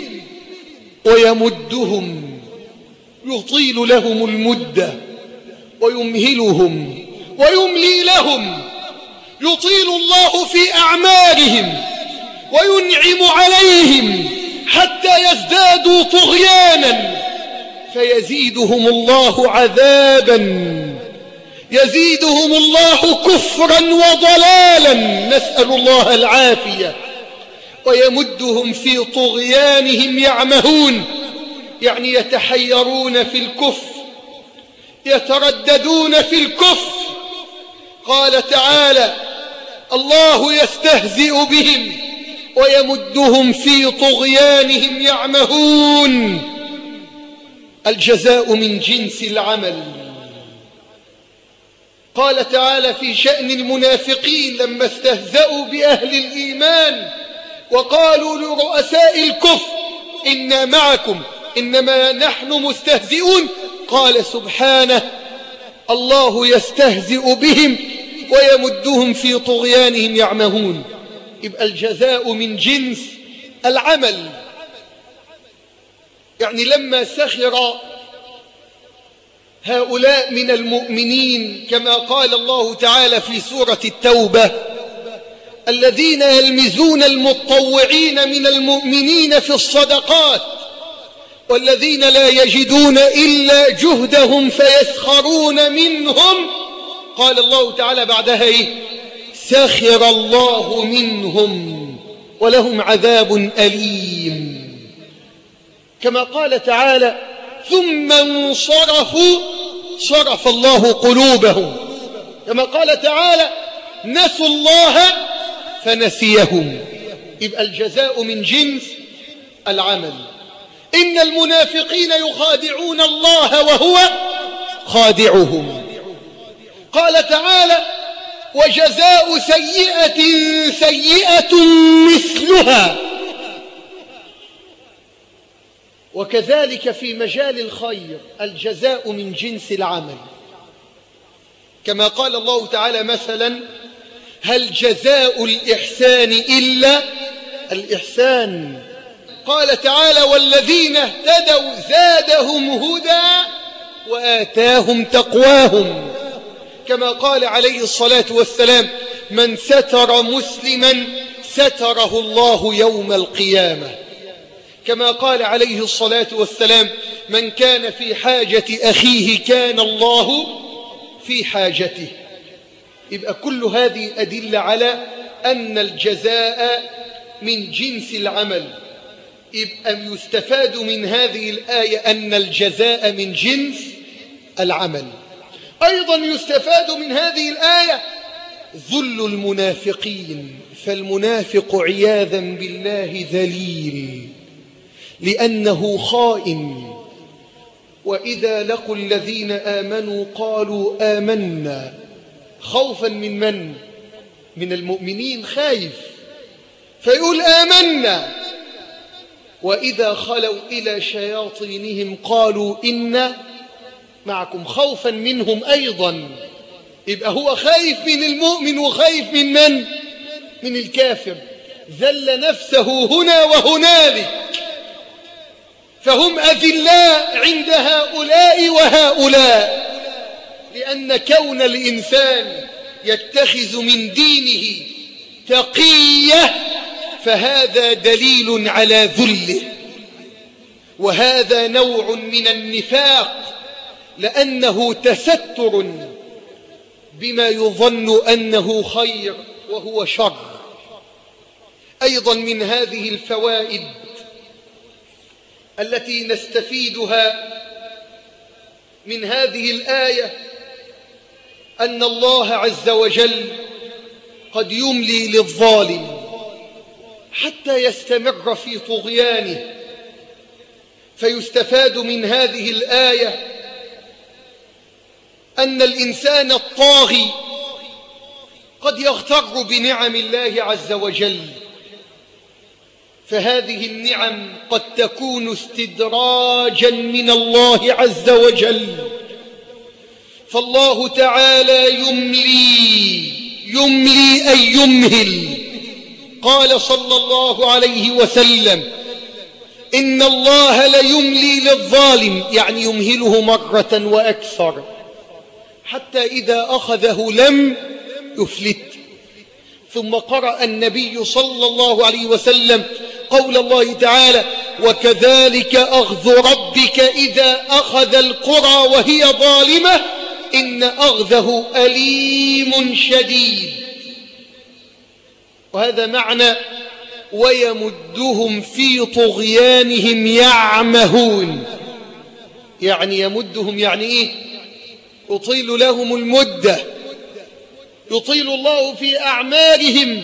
ويمدهم، يطيل لهم المدة ويمهلهم ويملي لهم. يطيل الله في أعمارهم وينعم عليهم حتى يزدادوا طغيانا فيزيدهم الله عذابا، يزيدهم الله كفرا وضلالا، نسأل الله العافية. ويمدهم في طغيانهم يعمهون، يعني يتحيرون في الكفر، يترددون في الكفر. قال تعالى: الله يستهزئ بهم ويمدهم في طغيانهم يعمهون. الجزاء من جنس العمل. قال تعالى في شأن المنافقين لما استهزأوا بأهل الإيمان وقالوا لرؤساء الكفر: إنا معكم إنما نحن مستهزئون. قال سبحانه: الله يستهزئ بهم ويمدهم في طغيانهم يعمهون. يبقى الجزاء من جنس العمل. يعني لما سخر هؤلاء من المؤمنين كما قال الله تعالى في سورة التوبة: الذين يلمزون المتطوعين من المؤمنين في الصدقات والذين لا يجدون إلا جهدهم فيسخرون منهم. قال الله تعالى بعدها إيه؟ سخر الله منهم ولهم عذاب أليم. كما قال تعالى: ثم انصرفوا صرف الله قلوبهم. كما قال تعالى: نسوا الله فنسيهم. يبقى الجزاء من جنس العمل. إن المنافقين يخادعون الله وهو خادعهم. قال تعالى: وجزاء سيئة سيئة مثلها. وكذلك في مجال الخير الجزاء من جنس العمل. كما قال الله تعالى مثلا: هل جزاء الإحسان إلا الإحسان. قال تعالى: والذين اهتدوا زادهم هدى وآتاهم تقواهم. كما قال عليه الصلاة والسلام: من ستر مسلما ستره الله يوم القيامة. كما قال عليه الصلاة والسلام: من كان في حاجة أخيه كان الله في حاجته. يبقى كل هذه أدلة على أن الجزاء من جنس العمل. يبقى يستفاد من هذه الآية أن الجزاء من جنس العمل. أيضا يستفاد من هذه الآية ذل المنافقين، فالمنافق عياذا بالله ذليل لأنه خائن، وإذا لقوا الذين آمنوا قالوا آمنا، خوفا من المؤمنين، خايف فيقول آمنا، وإذا خلوا إلى شياطينهم قالوا إنا معكم، خوفا منهم أيضا. يبقى هو خايف من المؤمن وخايف من الكافر، ذل نفسه هنا وهنالك، فهم أذلاء عند هؤلاء وهؤلاء، لأن كون الإنسان يتخذ من دينه تقية فهذا دليل على ذله، وهذا نوع من النفاق، لأنه تستر بما يظن أنه خير وهو شر. أيضا من هذه الفوائد التي نستفيدها من هذه الآية أن الله عز وجل قد يملي للظالم حتى يستمر في طغيانه، فيستفاد من هذه الآية أن الإنسان الطاغي قد يغتر بنعم الله عز وجل، فهذه النعم قد تكون استدراجا من الله عز وجل، فالله تعالى يملي أي يمهل. قال صلى الله عليه وسلم إن الله ليملي للظالم، يعني يمهله مرة وأكثر، حتى إذا أخذه لم يفلت. ثم قرأ النبي صلى الله عليه وسلم قول الله تعالى وكذلك أخذ ربك إذا أخذ القرى وهي ظالمة إن أخذه أليم شديد. وهذا معنى ويمدهم في طغيانهم يعمهون، يعني يمدهم يعني إيه؟ يطيل لهم المدة، يطيل الله في أعمالهم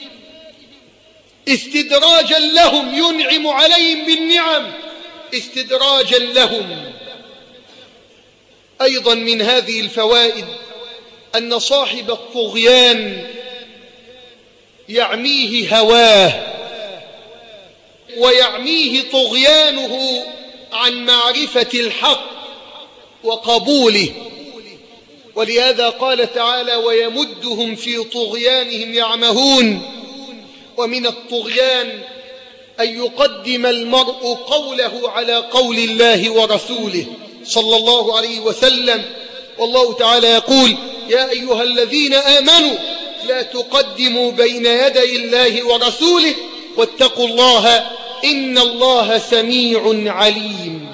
استدراجا لهم، ينعم عليهم بالنعم استدراجا لهم. أيضا من هذه الفوائد أن صاحب الطغيان يعميه هواه ويعميه طغيانه عن معرفة الحق وقبوله، ولهذا قال تعالى ويمدهم في طغيانهم يعمهون. ومن الطغيان أن يقدم المرء قوله على قول الله ورسوله صلى الله عليه وسلم، والله تعالى يقول يا أيها الذين آمنوا لا تقدموا بين يدي الله ورسوله واتقوا الله إن الله سميع عليم.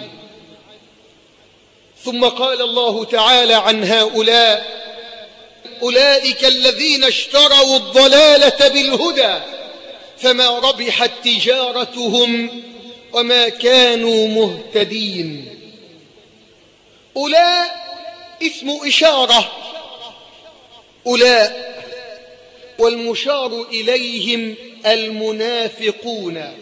ثم قال الله تعالى عن هؤلاء أولئك الذين اشتروا الضلالة بالهدى فما ربحت تجارتهم وما كانوا مهتدين. أولاء اسم إشارة، أولاء، والمشار إليهم المنافقون،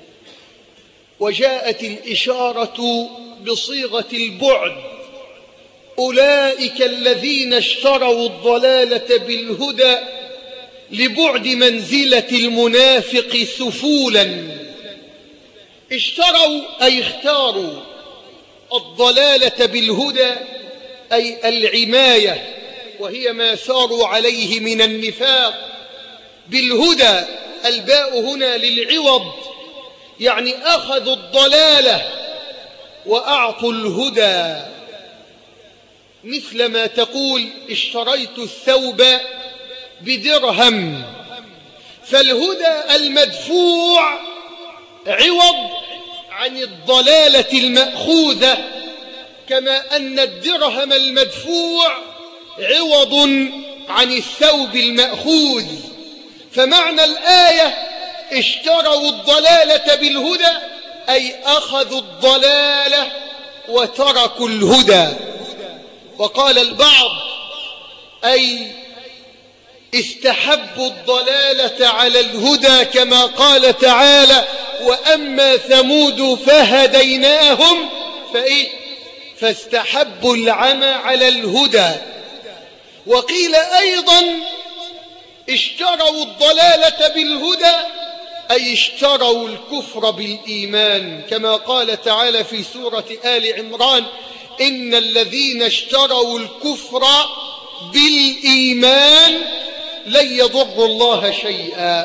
وجاءت الإشارة بصيغة البعد. أولئك الذين اشتروا الضلالة بالهدى لبعد منزلة المنافق سفولا. اشتروا أي اختاروا الضلالة بالهدى أي العماية، وهي ما ساروا عليه من النفاق. بالهدى الباء هنا للعوض، يعني أخذوا الضلالة وأعطوا الهدى، مثل ما تقول اشتريت الثوب بدرهم، فالهدى المدفوع عوض عن الضلالة المأخوذة، كما أن الدرهم المدفوع عوض عن الثوب المأخوذ. فمعنى الآية اشتروا الضلالة بالهدى أي أخذوا الضلالة وتركوا الهدى. وقال البعض أي استحبوا الضلالة على الهدى، كما قال تعالى: وأما ثمود فهديناهم فاستحبوا العمى على الهدى. وقيل أيضا اشتروا الضلالة بالهدى، أي اشتروا الكفر بالإيمان، كما قال تعالى في سورة آل عمران: إن الذين اشتروا الكفر بالإيمان لن يضروا الله شيئا.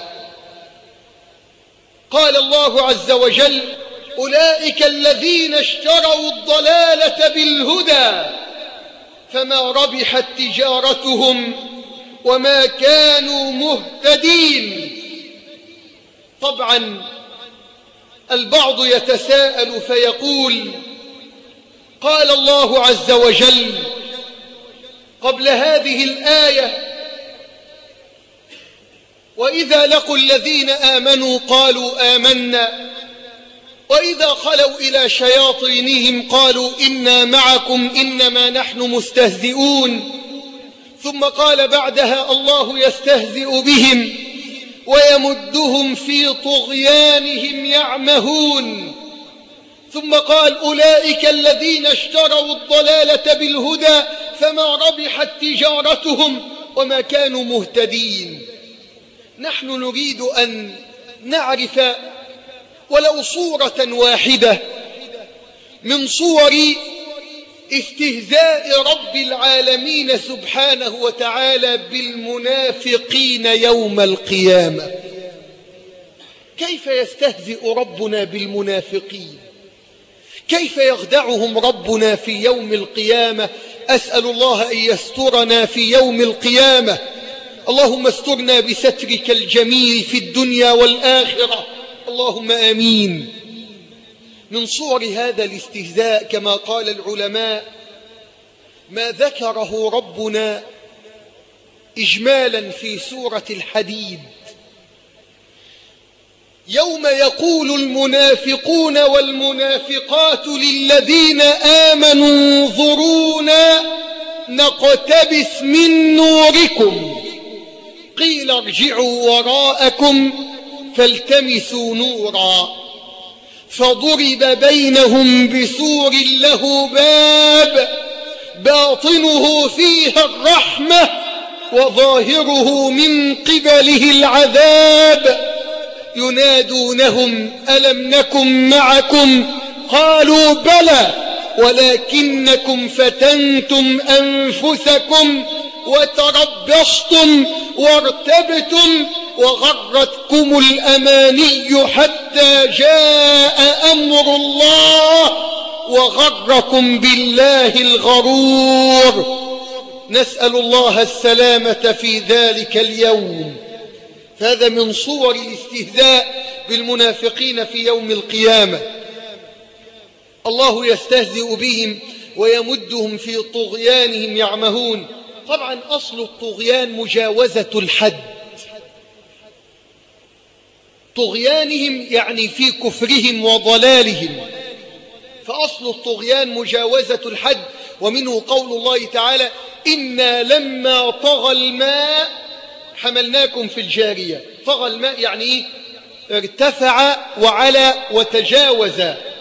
قال الله عز وجل: أولئك الذين اشتروا الضلالة بالهدى فما ربحت تجارتهم وما كانوا مهتدين. طبعا البعض يتساءل فيقول: قال الله عز وجل قبل هذه الآية: وإذا لقوا الذين آمنوا قالوا آمنا وإذا خلوا إلى شياطينهم قالوا إنا معكم إنما نحن مستهزئون. ثم قال بعدها: الله يستهزئ بهم ويمدهم في طغيانهم يعمهون. ثم قال: أولئك الذين اشتروا الضلالة بالهدى فما ربحت تجارتهم وما كانوا مهتدين. نحن نريد أن نعرف ولو صورة واحدة من صور استهزاء رب العالمين سبحانه وتعالى بالمنافقين يوم القيامة. كيف يستهزئ ربنا بالمنافقين؟ كيف يخدعهم ربنا في يوم القيامة؟ أسأل الله أن يسترنا في يوم القيامة. اللهم استرنا بسترك الجميل في الدنيا والآخرة، اللهم آمين. من صور هذا الاستهزاء كما قال العلماء ما ذكره ربنا إجمالا في سورة الحديد: يوم يقول المنافقون والمنافقات للذين آمنوا انظرونا نقتبس من نوركم قيل ارجعوا وراءكم فالتمسوا نورا فضرب بينهم بسور له باب باطنه فيها الرحمة وظاهره من قبله العذاب ينادونهم ألم نكن معكم قالوا بلى ولكنكم فتنتم أنفسكم وتربصتم وارتبتم وغرتكم الأماني حتى جاء أمر الله وغركم بالله الغرور. نسأل الله السلامة في ذلك اليوم. هذا من صور الاستهزاء بالمنافقين في يوم القيامة. الله يستهزئ بهم ويمدهم في طغيانهم يعمهون. طبعا أصل الطغيان مجاوزة الحد. طغيانهم يعني في كفرهم وضلالهم، فأصل الطغيان مجاوزة الحد. ومنه قول الله تعالى: إنا لما طغى الماء حملناكم في الجارية. طغى الماء يعني ارتفع وعلى وتجاوز.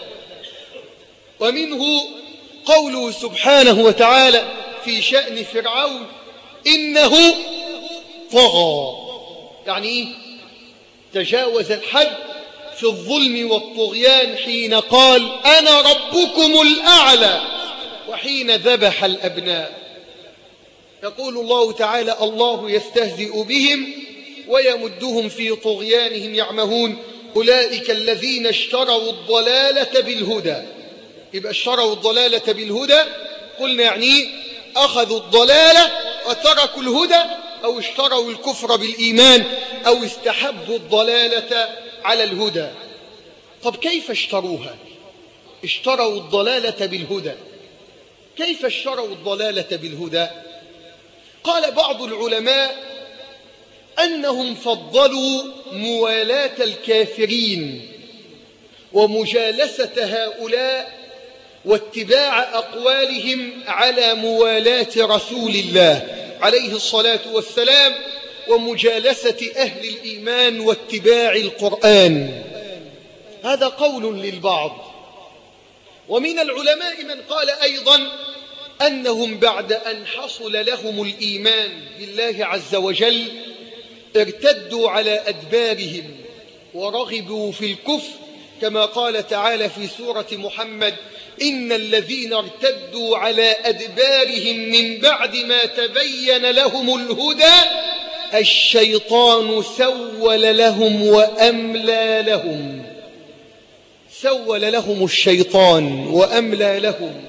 ومنه قوله سبحانه وتعالى في شأن فرعون: إنه طغى، يعني تجاوز الحد في الظلم والطغيان حين قال أنا ربكم الأعلى وحين ذبح الأبناء. يقول الله تعالى: الله يستهزئ بهم ويمدهم في طغيانهم يعمهون. أولئك الذين اشتروا الضلالة بالهدى. يبقى اشتروا الضلالة بالهدى قلنا يعني أخذوا الضلالة وتركوا الهدى، أو اشتروا الكفر بالإيمان، أو استحبوا الضلالة على الهدى. طب كيف اشتروها؟ اشتروا الضلالة بالهدى. كيف اشتروا الضلالة بالهدى؟ قال بعض العلماء أنهم فضلوا موالاة الكافرين ومجالسة هؤلاء واتباع أقوالهم على موالاة رسول الله عليه الصلاة والسلام، ومجالسة أهل الإيمان واتباع القرآن. هذا قول للبعض. ومن العلماء من قال أيضا أنهم بعد أن حصل لهم الإيمان بالله عز وجل ارتدوا على أدبارهم ورغبوا في الكفر، كما قال تعالى في سورة محمد: إن الذين ارتدوا على أدبارهم من بعد ما تبين لهم الهدى الشيطان سول لهم وأملى لهم. سول لهم الشيطان وأملى لهم.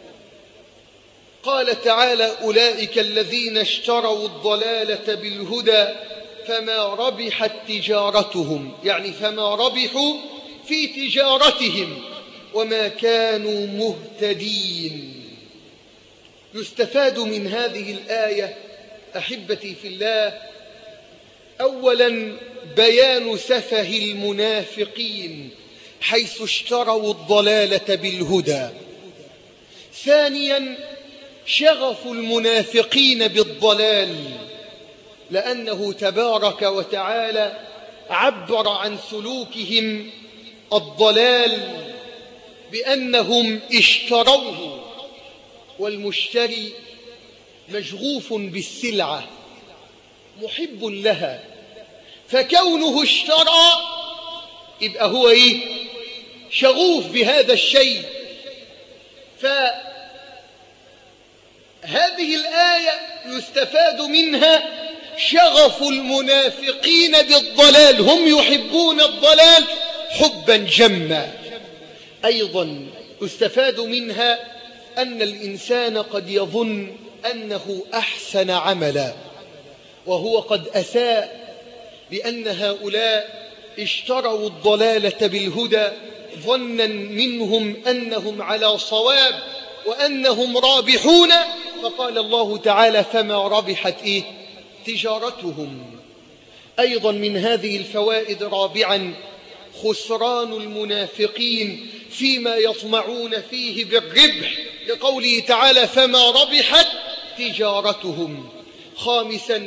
قال تعالى: أولئك الذين اشتروا الضلالة بالهدى فما ربحت تجارتهم، يعني فما ربحوا في تجارتهم وما كانوا مهتدين. يستفاد من هذه الآية أحبتي في الله أولا بيان سفه المنافقين حيث اشتروا الضلالة بالهدى. ثانيا شغف المنافقين بالضلال، لأنه تبارك وتعالى عبر عن سلوكهم الضلال بأنهم اشتروه، والمشتري مشغوف بالسلعة محب لها، فكونه اشترى يبقى هو شغوف بهذا الشيء. فهذه الآية يستفاد منها شغف المنافقين بالضلال، هم يحبون الضلال حبا جما. أيضا يستفاد منها أن الإنسان قد يظن أنه أحسن عملا وهو قد أساء، لأن هؤلاء اشتروا الضلالة بالهدى ظنا منهم أنهم على صواب وأنهم رابحون، فقال الله تعالى: فما ربحت تجارتهم. أيضا من هذه الفوائد رابعا خسران المنافقين فيما يطمعون فيه بالربح، لقوله تعالى: فما ربحت تجارتهم. خامسا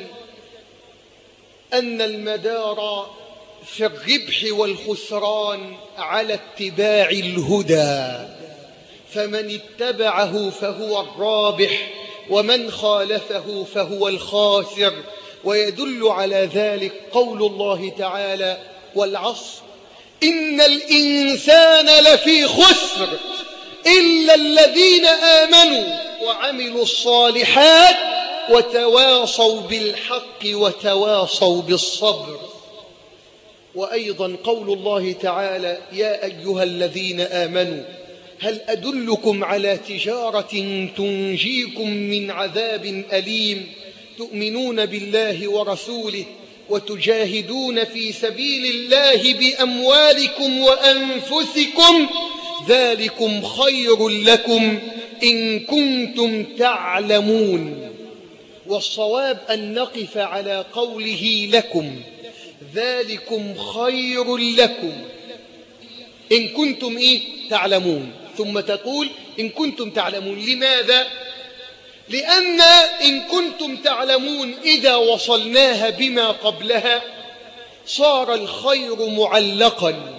أن المدار في الربح والخسران على اتباع الهدى، فمن اتبعه فهو الرابح ومن خالفه فهو الخاسر. ويدل على ذلك قول الله تعالى: والعصر إن الإنسان لفي خسر إلا الذين آمنوا وعملوا الصالحات وتواصوا بالحق وتواصوا بالصبر. وأيضا قول الله تعالى: يا أيها الذين آمنوا هل أدلكم على تجارة تنجيكم من عذاب أليم تؤمنون بالله ورسوله وتجاهدون في سبيل الله بأموالكم وأنفسكم ذلكم خير لكم إن كنتم تعلمون. والصواب أن نقف على قوله لكم، ذلكم خير لكم إن كنتم تعلمون، ثم تقول إن كنتم تعلمون. لماذا؟ لأن إن كنتم تعلمون إذا وصلناها بما قبلها صار الخير معلقا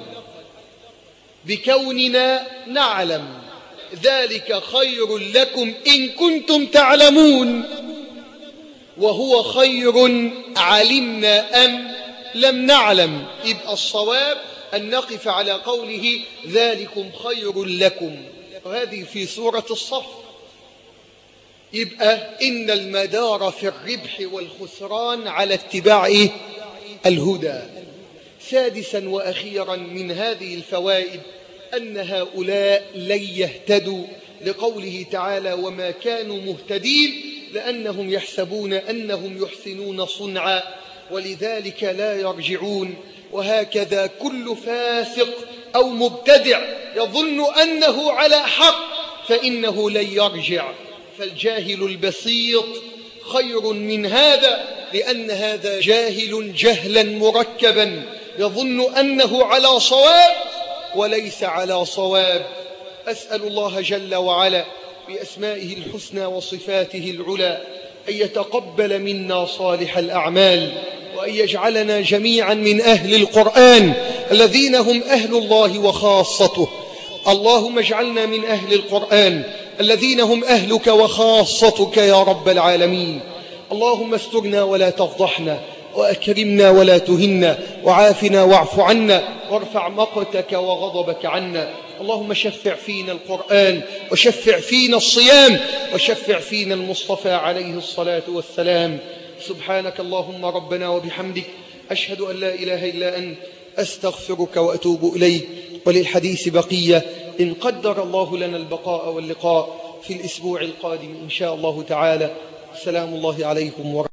بكوننا نعلم، ذلك خير لكم إن كنتم تعلمون، وهو خير علمنا أم لم نعلم. يبقى الصواب أن نقف على قوله ذلكم خير لكم، وهذه في سورة الصف. يبقى إن المدار في الربح والخسران على اتباع الهدى. سادسا وأخيرا من هذه الفوائد أن هؤلاء لن يهتدوا، لقوله تعالى: وما كانوا مهتدين، لأنهم يحسبون أنهم يحسنون صنعا ولذلك لا يرجعون. وهكذا كل فاسق أو مبتدع يظن أنه على حق فإنه لن يرجع. فالجاهل البسيط خير من هذا، لأن هذا جاهل جهلا مركبا يظن أنه على صواب وليس على صواب. أسأل الله جل وعلا بأسمائه الحسنى وصفاته العلى أن يتقبل منا صالح الأعمال، وأن يجعلنا جميعا من أهل القرآن الذين هم أهل الله وخاصته. اللهم اجعلنا من أهل القرآن الذين هم أهلك وخاصتك يا رب العالمين. اللهم استرنا ولا تفضحنا، وأكرمنا ولا تهنا، وعافنا واعف عنا، وارفع مقتك وغضبك عنا. اللهم شفع فينا القرآن، وشفع فينا الصيام، وشفع فينا المصطفى عليه الصلاة والسلام. سبحانك اللهم ربنا وبحمدك، أشهد أن لا إله إلا أنت، أستغفرك وأتوب إليك. وللحديث بقية إن قدر الله لنا البقاء واللقاء في الأسبوع القادم إن شاء الله تعالى. سلام الله عليكم ورحمة الله.